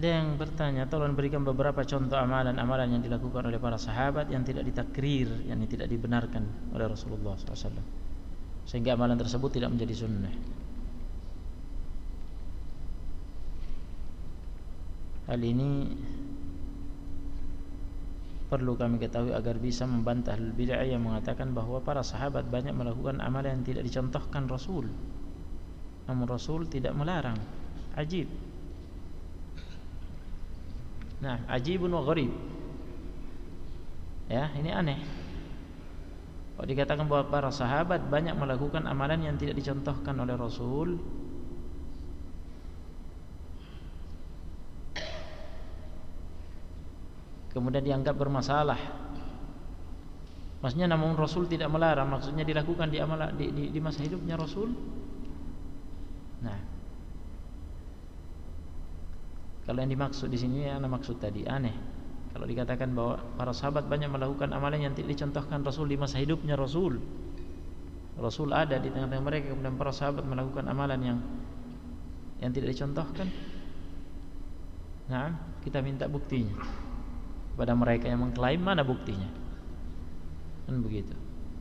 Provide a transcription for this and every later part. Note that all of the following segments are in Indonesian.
Ada yang bertanya, tolong berikan beberapa contoh amalan-amalan yang dilakukan oleh para sahabat yang tidak ditakrir, yang tidak dibenarkan oleh Rasulullah SAW, sehingga amalan tersebut tidak menjadi sunnah. Hal ini perlu kami ketahui agar bisa membantah bid'ah yang mengatakan bahwa para sahabat banyak melakukan amalan yang tidak dicontohkan Rasul, namun Rasul tidak melarang. Ajib. Nah, ajibun wa gharib. Ya, ini aneh. Kalau dikatakan bahwa para sahabat banyak melakukan amalan yang tidak dicontohkan oleh Rasul, kemudian dianggap bermasalah. Maksudnya namun Rasul tidak melarang, maksudnya dilakukan di masa hidupnya Rasul. Nah, kalau yang dimaksud di sini yang maksud tadi aneh. Kalau dikatakan bahwa para sahabat banyak melakukan amalan yang tidak dicontohkan Rasul di masa hidupnya Rasul. Rasul ada di tengah-tengah mereka, kemudian para sahabat melakukan amalan yang tidak dicontohkan. Nah, kita minta buktinya kepada mereka yang mengklaim, mana buktinya? Kan begitu.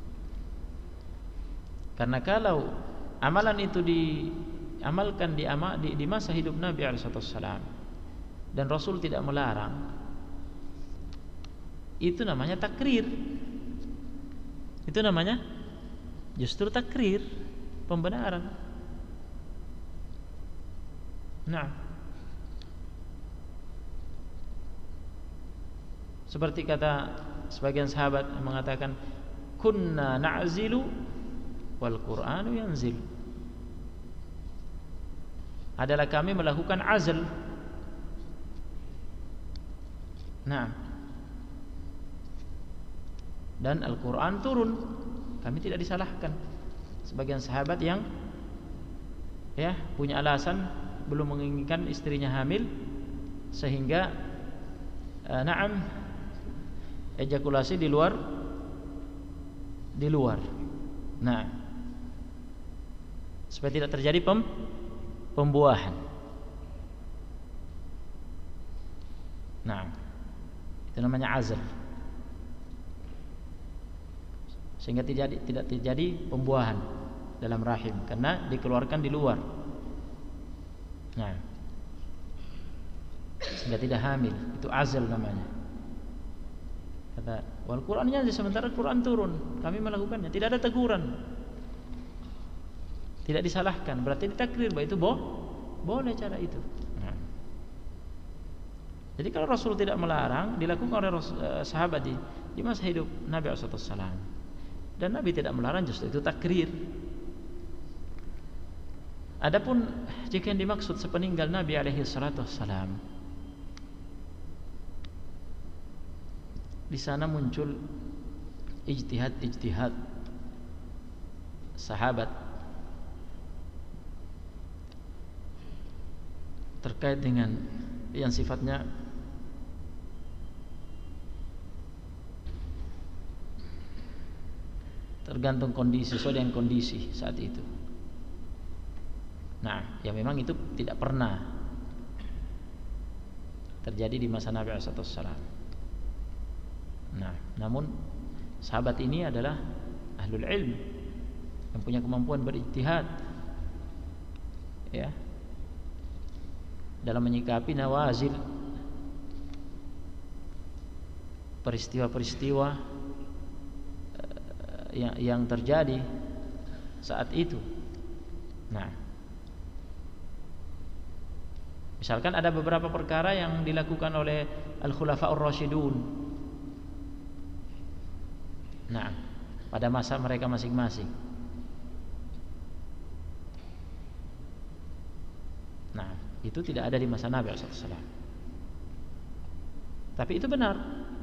Karena kalau amalan itu diamalkan di masa hidup Nabi SAW dan Rasul tidak melarang, itu namanya takrir. Itu namanya justru takrir, pembenaran. Nah, seperti kata sebagian sahabat yang mengatakan, kunna na'zilu wal Qur'anu yanzil. Adalah kami melakukan azl. Nah, dan Al-Quran turun, kami tidak disalahkan. Sebagian sahabat yang punya alasan belum menginginkan istrinya hamil, sehingga ejakulasi di luar. Nah, supaya tidak terjadi pembuahan. Nah, itu namanya azl. Sehingga tidak terjadi pembuahan dalam rahim karena dikeluarkan di luar. Nah, sehingga tidak hamil, itu azl namanya. Kata, wal Qur'annya sementara Quran turun, kami melakukannya, tidak ada teguran, tidak disalahkan, berarti ditakrir bahwa itu boleh cara itu. Nah, jadi kalau Rasul tidak melarang, dilakukan oleh sahabat di masa hidup Nabi SAW, dan Nabi tidak melarang, justru itu takrir. Adapun jika yang dimaksud sepeninggal Nabi SAW, di sana muncul ijtihad sahabat terkait dengan yang sifatnya tergantung kondisi, sesuai dengan kondisi saat itu. Nah, ya memang itu tidak pernah terjadi di masa Nabi SAW. Nah, namun sahabat ini adalah ahlul ilm yang punya kemampuan berijtihad, ya, dalam menyikapi nawazil, peristiwa-peristiwa yang terjadi saat itu. Nah, misalkan ada beberapa perkara yang dilakukan oleh al-khulafa'ur rasyidun. Nah, pada masa mereka masing-masing. Nah, itu tidak ada di masa Nabi SAW. Tapi itu benar,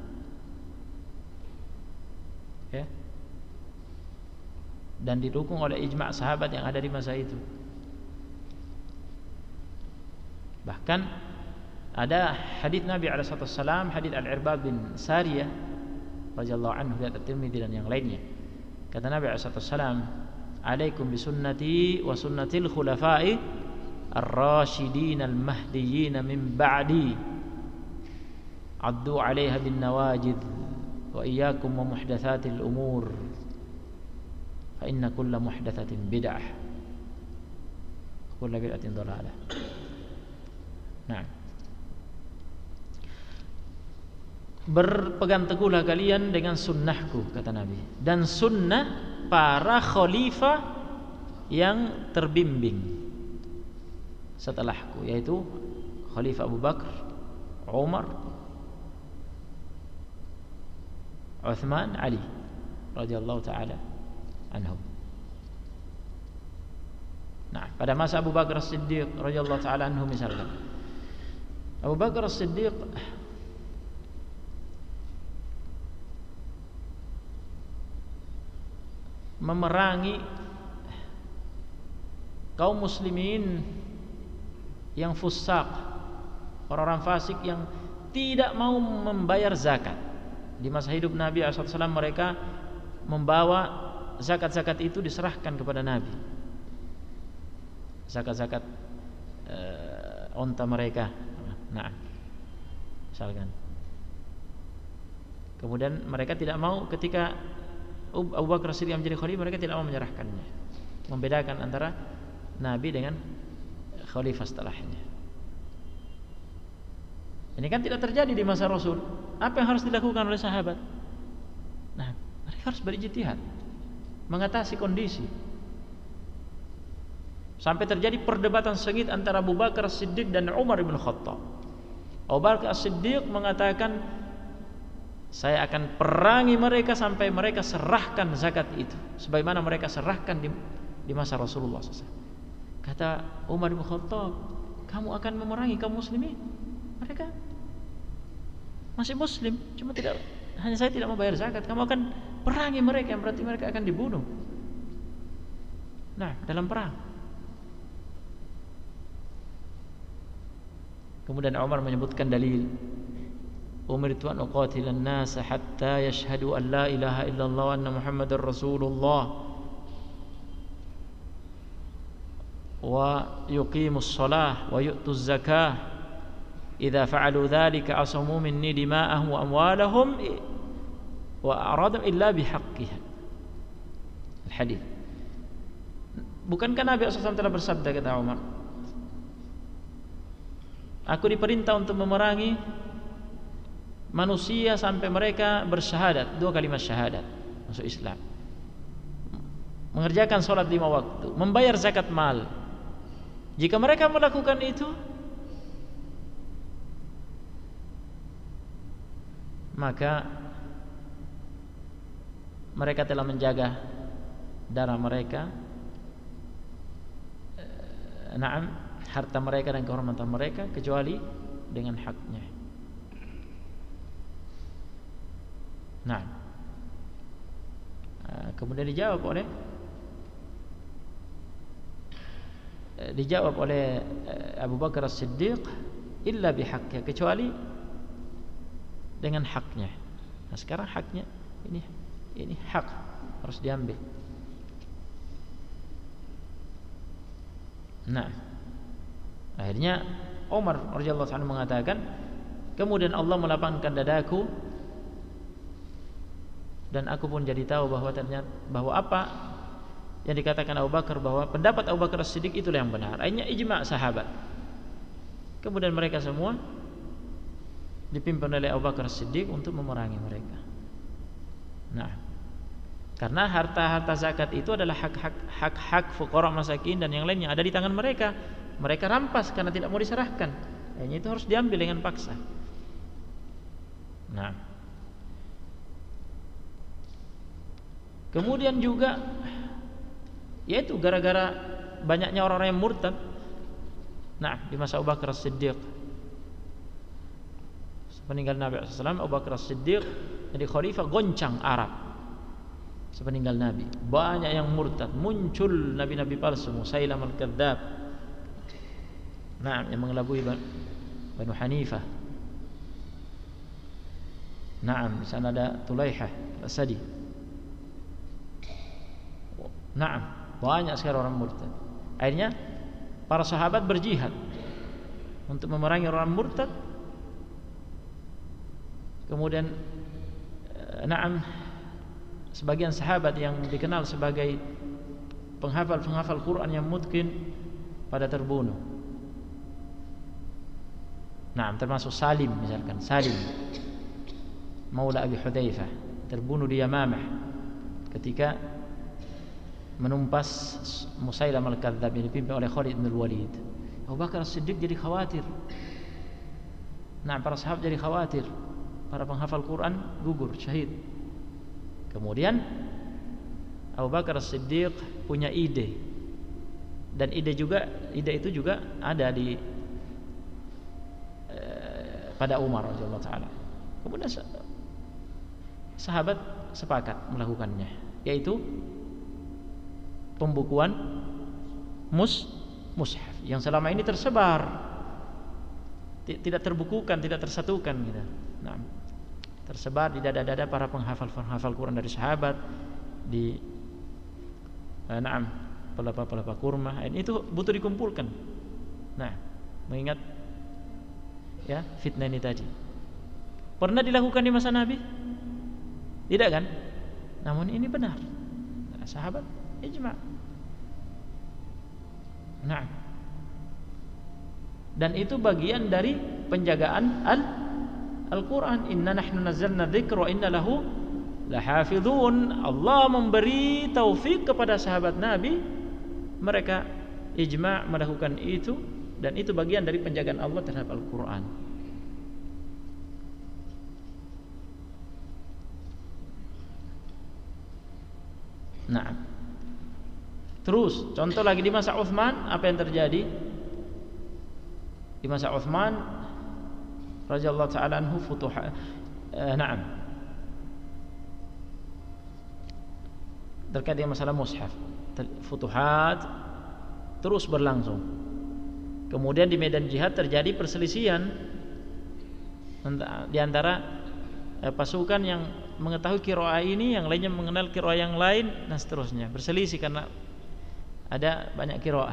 ya, dan didukung oleh ijma' sahabat yang ada di masa itu. Bahkan ada hadis Nabi SAW, hadis Al-Irbad bin Sariyah radhiyallahu anhu dari At-Tirmidzi dan yang lainnya. Kata Nabi SAW, "Alaikum bisunnati wa sunnatil khulafa'i ar-rasyidin al-mahdiyyin min ba'di addu 'alaiha bin nawajid wa iyyakum wa muhdatsatil umur fa inna kulla muhdatsatin bid'ah wa kulla bid'atin dhalalah. Nah, berpegang teguhlah kalian dengan sunnahku, kata Nabi, dan sunnah para khalifah yang terbimbing setelahku, yaitu Khalifah Abu Bakar, Umar, Uthman, Ali radhiyallahu taala anhum. Nah, pada masa Abu Bakar As-Siddiq radhiyallahu taala anhu misalkan, Abu Bakar As-Siddiq memerangi kaum muslimin yang fusaq, orang-orang fasik yang tidak mau membayar zakat. Di masa hidup Nabi SAW mereka membawa zakat-zakat itu diserahkan kepada Nabi. Zakat-zakat onta mereka. Nah, misalkan. Kemudian mereka tidak mau ketika Abu Bakar Siddiq menjadi khalifah, mereka tidak mau menyerahkannya. Membedakan antara Nabi dengan khalifah setelahnya. Ini kan tidak terjadi di masa Rasul. Apa yang harus dilakukan oleh sahabat? Nah, mereka harus berijtihad, mengatasi kondisi. Sampai terjadi perdebatan sengit antara Abu Bakar As-Siddiq dan Umar bin Khattab. Abu Bakar As-Siddiq mengatakan, saya akan perangi mereka sampai mereka serahkan zakat itu, sebagaimana mereka serahkan di masa Rasulullah SAW. Kata Umar bin Khattab, kamu akan memerangi kaum muslimin? Mereka masih muslim, cuma hanya saya tidak mau bayar zakat. Kamu akan perangi mereka, yang berarti mereka akan dibunuh. Nah, dalam perang. Kemudian Umar menyebutkan dalil, umirtu an uqatilan nas hatta yashhadu an la ilaha illallah wa anna muhammadar rasulullah wa yuqimus shalah wa yu'tuz zakah. Idza fa'alu dzalika asamu minni dima'ahum wa amwalahum wa a'radhum illa bihaqqiha. Al-hadits. Bukankah Nabi SAW telah bersabda, kata Umar, aku diperintah untuk memerangi manusia sampai mereka bersyahadat, 2 kalimat syahadat, masuk Islam, mengerjakan sholat 5 waktu, membayar zakat mal. Jika mereka melakukan itu, maka mereka telah menjaga darah mereka, harta mereka dan kehormatan mereka, kecuali dengan haknya. Nah, kemudian dijawab oleh Abu Bakar As-Siddiq, illa bihaqqiha, kecuali dengan haknya. Nah, sekarang haknya ini hak harus diambil. Nah, akhirnya Umar radhiyallahu anhu mengatakan, kemudian Allah melapangkan dadaku dan aku pun jadi tahu bahwa apa yang dikatakan Abu Bakar, bahwa pendapat Abu Bakar As-Siddiq itulah yang benar. Akhirnya ijma' sahabat. Kemudian mereka semua dipimpin oleh Abu Bakar As-Siddiq untuk memerangi mereka. Nah, karena harta-harta zakat itu adalah hak fuqara masakin dan yang lainnya ada di tangan mereka. Mereka rampas karena tidak mau diserahkan. Akhirnya itu harus diambil dengan paksa. Nah, kemudian juga yaitu gara-gara banyaknya orang-orang yang murtad. Nah, di masa Abu Bakar As-Siddiq, sepeninggal Nabi SAW, Abu Bakar As-Siddiq jadi khalifah, goncang Arab. Sepeninggal Nabi, banyak yang murtad, muncul nabi-nabi palsu, Musailam al-Kadzdzab, yang mengelabui Banu Hanifah. Di sana ada Tulaihah Al-Asadi. Banyak sekali orang murtad. Akhirnya para sahabat berjihad untuk memerangi orang murtad. Kemudian sebagian sahabat yang dikenal sebagai penghafal Quran yang mungkin pada terbunuh. Termasuk Salim misalkan, Salim Maula Abi Hudzaifah terbunuh di Yamamah ketika menumpas Musailamah al-Kadzdzab yang dipimpin oleh Khalid bin Walid. Abu Bakar As-Siddiq jadi khawatir. Para sahabat jadi khawatir. Para penghafal Quran gugur, syahid. Kemudian Abu Bakar As-Siddiq punya ide. Dan ide itu juga ada di pada Umar radhiyallahu taala. Kemudian sahabat sepakat melakukannya, yaitu pembukuan mushaf yang selama ini tersebar, tidak terbukukan, tidak tersatukan gitu. Tersebar di dada-dada para penghafal Quran dari sahabat, di pelapa kurma. Itu butuh dikumpulkan. Mengingat fitnah ini tadi. Pernah dilakukan di masa Nabi? Tidak kan? Namun ini benar. Sahabat ijma'. Dan itu bagian dari penjagaan Al-Quran. Inna nahnu nazzalna dzikra wa inna lahu lahafizun. Allah memberi taufik kepada sahabat Nabi, mereka ijma' melakukan itu, dan itu bagian dari penjagaan Allah terhadap Al-Quran. Terus contoh lagi di masa Utsman, apa yang terjadi? Di masa Utsman radhiyallahu ta'ala anhu terkait dengan masalah mushaf, futuhat terus berlangsung. Kemudian di medan jihad terjadi perselisihan di antara pasukan yang mengetahui qiraah ini, yang lainnya mengenal qiraah yang lain, dan seterusnya. Berselisih karena ada banyak qiraah.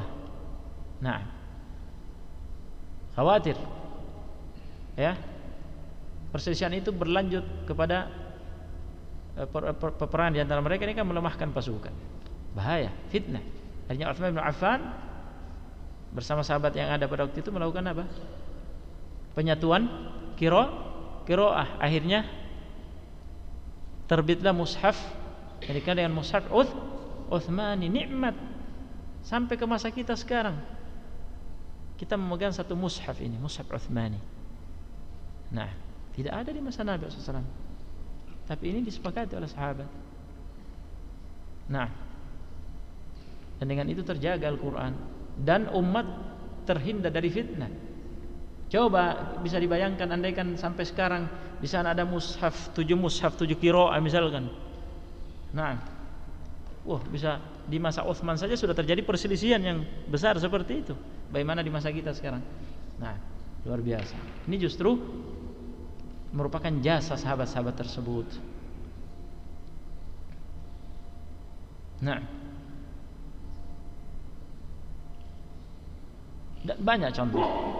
Khawatir perselisihan itu berlanjut kepada peperangan di antara mereka. Ini kan melemahkan pasukan. Bahaya, fitnah. Akhirnya Utsman bin Affan bersama sahabat yang ada pada waktu itu melakukan apa? Penyatuan qiraah. Akhirnya terbitlah mushaf, yang dikenal dengan mushaf Utsmani, nikmat sampai ke masa kita sekarang. Kita memegang satu mushaf ini, mushaf Utsmani. Tidak ada di masa Nabi SAW, tapi ini disepakati oleh sahabat. Dan dengan itu terjaga Al-Quran dan umat terhindar dari fitnah. Coba bisa dibayangkan, andaikan sampai sekarang di sana ada mushaf 7 qiraah misalkan. Bisa di masa Utsman saja sudah terjadi perselisihan yang besar seperti itu. Bagaimana di masa kita sekarang? Luar biasa. Ini justru merupakan jasa sahabat-sahabat tersebut. Dan banyak contoh.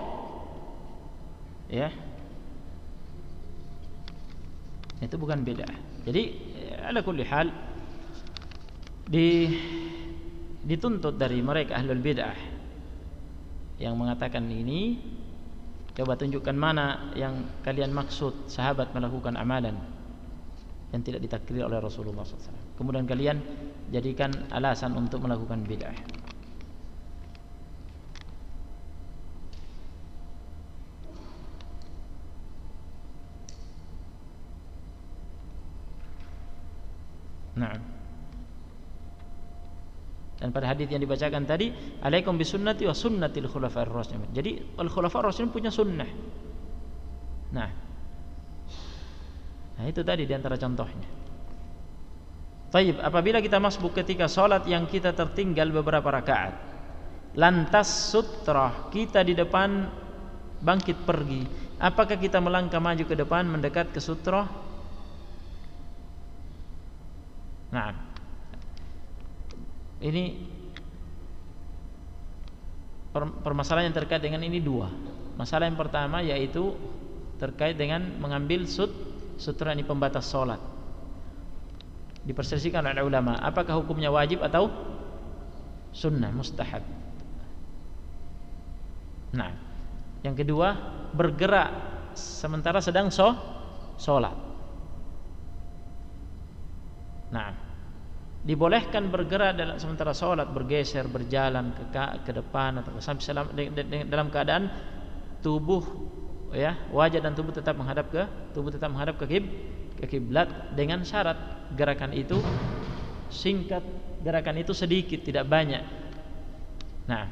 Itu bukan bid'ah. Jadi ala kulli hal dituntut dari mereka ahlul bid'ah yang mengatakan ini, coba tunjukkan mana yang kalian maksud sahabat melakukan amalan yang tidak ditakrir oleh Rasulullah SAW. Kemudian kalian jadikan alasan untuk melakukan bid'ah. Dan pada hadis yang dibacakan tadi, alaikum bisunnati wa sunnatil khulafa'ir rasyidin. Jadi al-khulafa'ir rasyidin punya sunnah. Itu tadi di antara contohnya. Taib, apabila kita masbuk ketika salat yang kita tertinggal beberapa rakaat, lantas sutrah kita di depan bangkit pergi, apakah kita melangkah maju ke depan mendekat ke sutrah? Ini permasalahan yang terkait dengan ini dua. Masalah yang pertama yaitu terkait dengan mengambil sutra ini pembatas sholat. Diperselisihkan oleh ulama, apakah hukumnya wajib atau sunnah, mustahab. Nah, yang kedua, bergerak sementara sedang sholat. Nah, dibolehkan bergerak sementara sholat, bergeser, berjalan ke depan atau sampai dalam keadaan tubuh, ya, wajah dan tubuh tetap menghadap ke kiblat, dengan syarat gerakan itu singkat, gerakan itu sedikit, tidak banyak. Nah,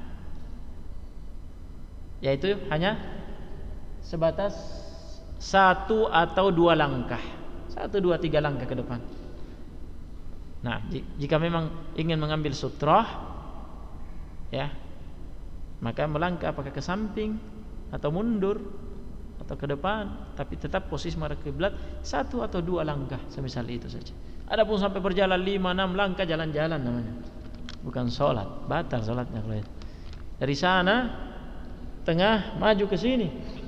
yaitu hanya sebatas 1 atau 2 langkah, 1, 2, 3 langkah ke depan. Nah, jika memang ingin mengambil sutrah, ya, maka melangkah apakah ke samping atau mundur atau ke depan, tapi tetap posisi menghadap kiblat 1 atau 2 langkah, semisal itu saja. Adapun sampai berjalan 5, 6 langkah, jalan-jalan namanya, bukan sholat, batal sholatnya. Dari sana tengah maju ke sini,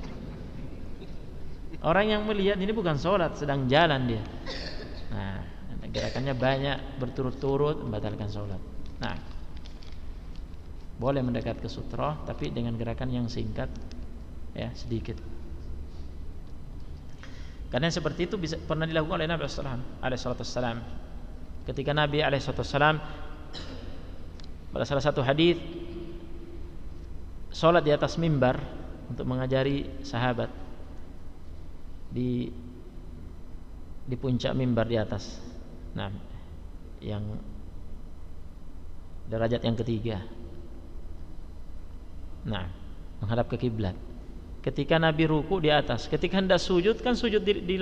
orang yang melihat ini bukan sholat, sedang jalan dia. Nah, gerakannya banyak berturut-turut, membatalkan sholat. Nah, boleh mendekat ke sutra, tapi dengan gerakan yang singkat, ya, sedikit. Karena seperti itu pernah dilakukan oleh Nabi SAW. Ketika Nabi SAW pada salah satu hadis sholat di atas mimbar untuk mengajari sahabat di puncak mimbar di atas. Nah, yang derajat yang ketiga. Nah, menghadap ke kiblat. Ketika Nabi ruku di atas, ketika hendak sujud kan sujud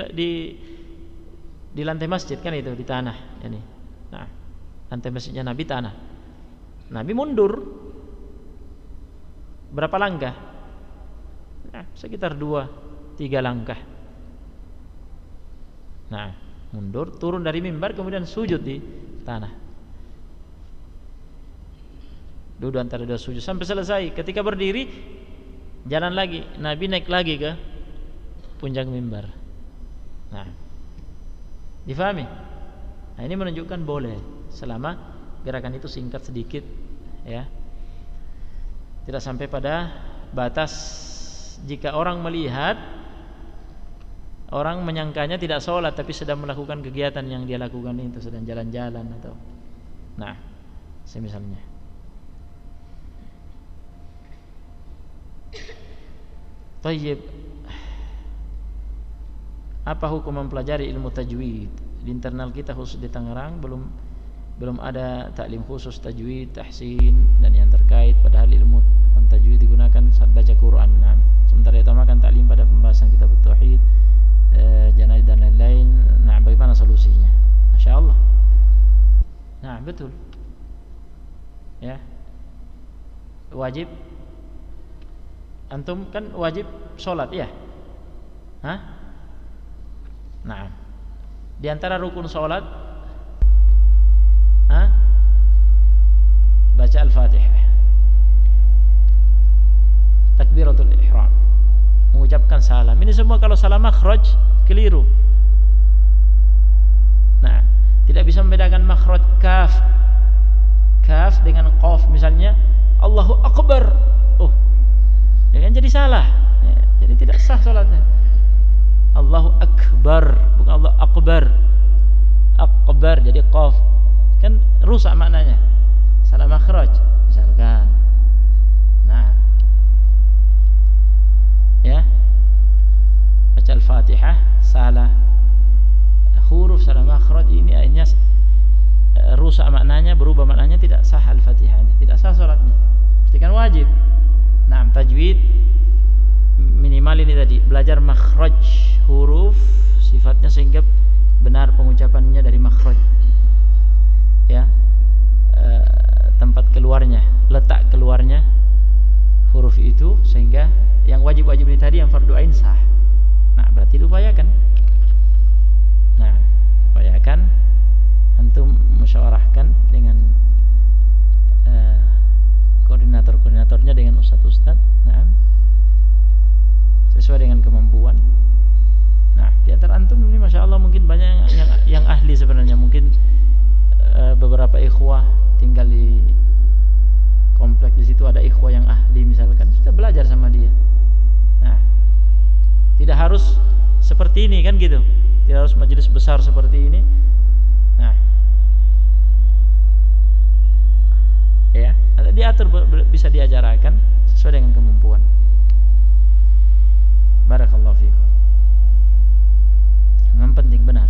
di lantai masjid kan, itu di tanah ini. Nah, lantai masjidnya Nabi tanah. Nabi mundur berapa langkah? Nah, sekitar 2-3 langkah. Nah, mundur, turun dari mimbar, kemudian sujud di tanah. Duduk antara 2 sujud sampai selesai. Ketika berdiri, jalan lagi, Nabi naik lagi ke puncak mimbar. Nah, difahami? Nah, ini menunjukkan boleh selama gerakan itu singkat sedikit, ya. Tidak sampai pada batas jika orang melihat, orang menyangkanya tidak sholat tapi sedang melakukan kegiatan yang dia lakukan itu, sedang jalan-jalan atau, nah, semisalnya. Tayyib, apa hukum mempelajari ilmu tajwid? Di internal kita khusus di Tangerang belum ada taklim khusus tajwid, tahsin dan yang terkait, padahal ilmu tentang tajwid digunakan saat baca Quran. Nah, sementara diutamakan taklim pada pembahasan kitab tauhid, janaid dan lain-lain. Nah, bagaimana solusinya? Masya Allah. Nah, betul. Ya, wajib. Antum kan wajib sholat, ya? Hah? Nah, di antara rukun sholat, baca Al-Fatihah, takbiratul ihram, mengucapkan salam. Ini semua kalau salah makhraj keliru. Nah, tidak bisa membedakan makhraj kaf dengan qaf. Misalnya Allahu Akbar, ya kan jadi salah, ya, jadi tidak sah salatnya. Allahu Akbar, bukan Allah Akbar. Akbar jadi qaf, kan rusak maknanya, salah makhraj misalkan. Nah, ya, baca Al-Fatihah salah huruf, salah makhraj, ini akhirnya rusak maknanya, berubah maknanya, tidak sah Al-Fatihahnya, tidak sah salatnya. Pastikan wajib. Nah, tajwid minimal ini tadi, belajar makhraj huruf sifatnya sehingga benar pengucapannya dari makhraj, ya, tempat keluarnya, letak keluarnya huruf itu, sehingga yang wajib-wajib ini tadi, yang fardu ain sah. Nah, berarti diupayakan. Nah, upayakan antum musyawarahkan dengan koordinator-koordinatornya, dengan ustaz Ustaz. Nah, sesuai dengan kemampuan. Nah, di antara antum ini masya Allah mungkin banyak yang ahli sebenarnya. Mungkin beberapa ikhwah tinggal di kompleks, di situ ada ikhwah yang ahli misalkan, sudah belajar sama dia. Nah, tidak harus seperti ini kan gitu. Tidak harus majelis besar seperti ini. Nah, ya, diatur, bisa diajarkan sesuai dengan kemampuan. Barakallahu fiikum. Yang penting benar.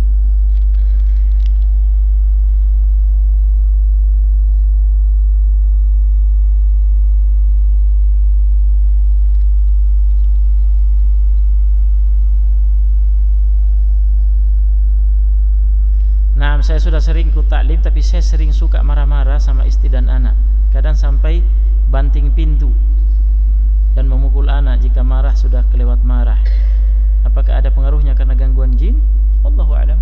Nah, saya sudah sering ikut taklim, tapi saya sering suka marah-marah sama istri dan anak. Kadang sampai banting pintu dan memukul anak jika marah sudah kelewat marah. Apakah ada pengaruhnya karena gangguan jin? Wallahu a'lam.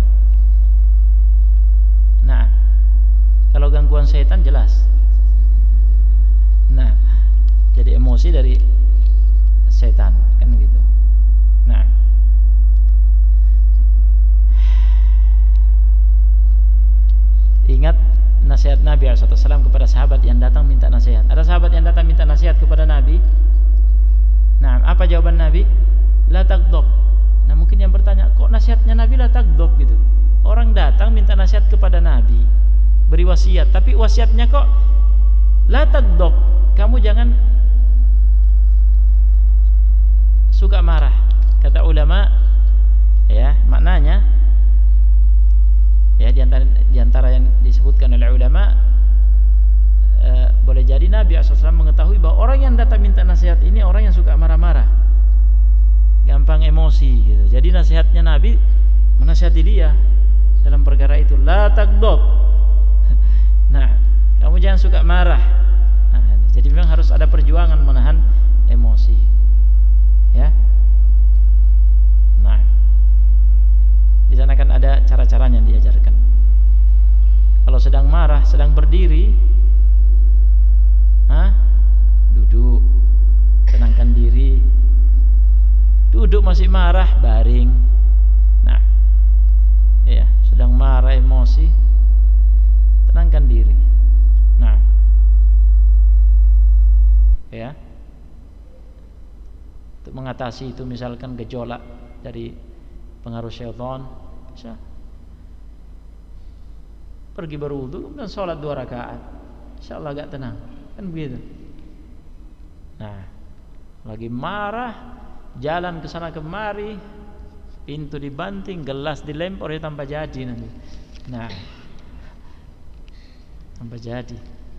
Nah, kalau gangguan setan jelas. Nah, jadi emosi dari setan kan gitu. Nah, ingat nasihat Nabi SAW kepada sahabat yang datang minta nasihat. Ada sahabat yang datang minta nasihat kepada Nabi. Nah, apa jawaban Nabi? La taghdab. Nah, mungkin yang bertanya, kok nasihatnya Nabi la taghdab gitu? Orang datang minta nasihat kepada Nabi, beri wasiat, tapi wasiatnya kok la taghdab. Kamu jangan suka marah. Kata ulama, ya, maknanya ya di antara yang disebutkan oleh ulama, boleh jadi Nabi SAW mengetahui bahwa orang yang datang minta nasihat ini orang yang suka marah-marah, gampang emosi gitu. Jadi nasihatnya Nabi menasihati dia dalam perkara itu, la taghdab. Nah, kamu jangan suka marah. Nah, jadi memang harus ada perjuangan menahan emosi, ya. Nah, di sana kan ada cara-caranya yang diajarkan. Kalau sedang marah, sedang berdiri, duduk, tenangkan diri. Duduk masih marah, baring. Nah, ya, sedang marah emosi, tenangkan diri. Nah, ya, untuk mengatasi itu misalkan gejolak dari pengaruh syaitan, bisa pergi berwudu dan sholat 2 rakaat, insyaallah agak tenang, kan begitu. Nah, lagi marah, jalan ke sana kemari, pintu dibanting, gelas dilempar, ya tambah jadi nanti. Nah, tambah jadi.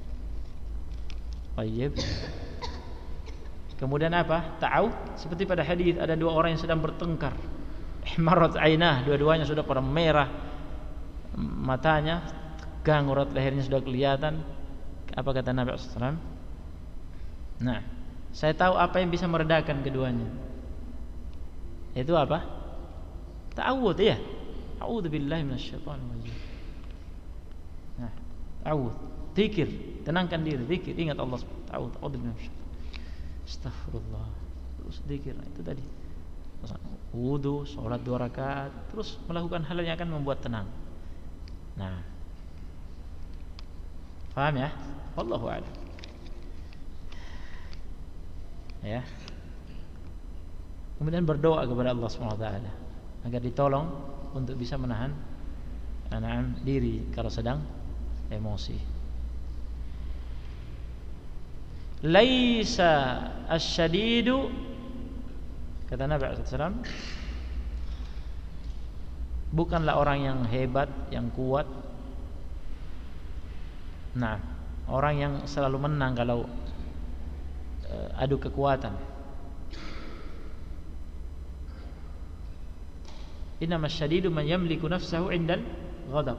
Baik. Kemudian apa? Ta'awud, seperti pada hadis ada 2 orang yang sedang bertengkar. Ihmarat ainah, dua-duanya sudah pada merah matanya, tegang, urat lehernya sudah kelihatan. Apa kata Nabi SAW? Nah, saya tahu apa yang bisa meredakan keduanya. Itu apa? Ta'awud, ya. A'udzubillahi minasyaitonir rajim. Nah, ta'awud, zikir, tenangkan diri, zikir, ingat Allah. Ta'awud, a'udzubillahi minasyaitonir. Astaghfirullah. Terus zikir, itu tadi. Wudu, sholat 2 rakaat, terus melakukan hal yang akan membuat tenang. Nah, paham ya? Wallahu a'lam. Ya. Kemudian berdoa kepada Allah SWT agar ditolong untuk bisa menahan diri kalau sedang emosi. Laisa asyadidu, kata Nabi SAW, bukanlah orang yang hebat, yang kuat. Nah, orang yang selalu menang kalau adu kekuatan. Innamas syadidu man yamliku nafsahu 'indal ghadab.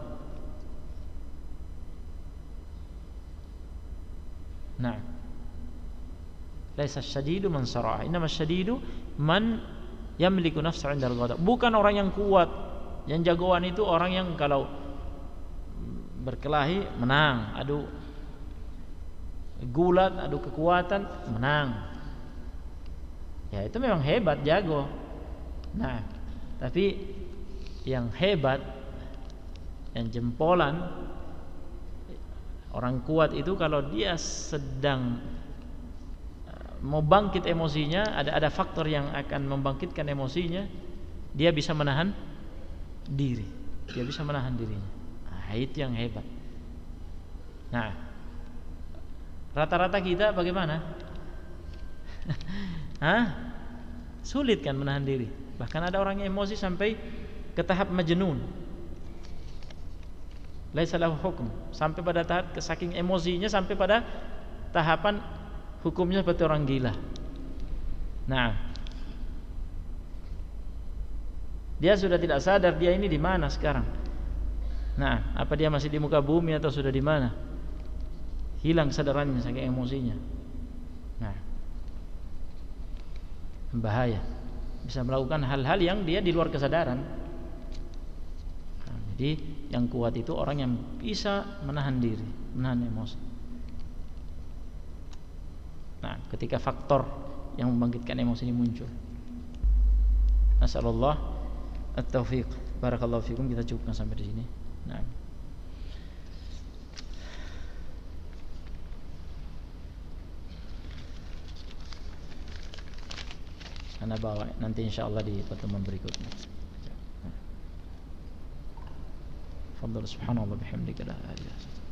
Nah, laisa syadidu man sara'a, innamas syadidu man yamliku nafsahu 'indal ghadab. Bukan orang yang kuat, yang jagoan itu orang yang kalau berkelahi menang, adu gulat, adu kekuatan, menang. Ya itu memang hebat, jago. Nah, tapi yang hebat, yang jempolan, orang kuat itu kalau dia sedang mau bangkit emosinya, ada faktor yang akan membangkitkan emosinya, dia bisa menahan diri. Dia bisa menahan dirinya. Nah, itu yang hebat. Nah, rata-rata kita bagaimana? Hah? Sulit kan menahan diri. Bahkan ada orang yang emosi sampai ke tahap majnun. Laisa lahu hukum, sampai pada tahap saking emosinya sampai pada tahapan hukumnya seperti orang gila. Nah, dia sudah tidak sadar dia ini di mana sekarang. Nah, apa dia masih di muka bumi atau sudah di mana? Hilang kesadarannya saking emosinya. Nah, bahaya. Bisa melakukan hal-hal yang dia di luar kesadaran. Nah, jadi yang kuat itu orang yang bisa menahan diri, menahan emosi. Nah, ketika faktor yang membangkitkan emosi ini muncul. Nasallallahu at-taufiq. Barakallahu fikum, kita cukupkan sampai di sini. Nah. Anda bawa nanti insyaallah di pertemuan berikutnya. Fadhal subhanallah bihamdika la ilaha illa anta.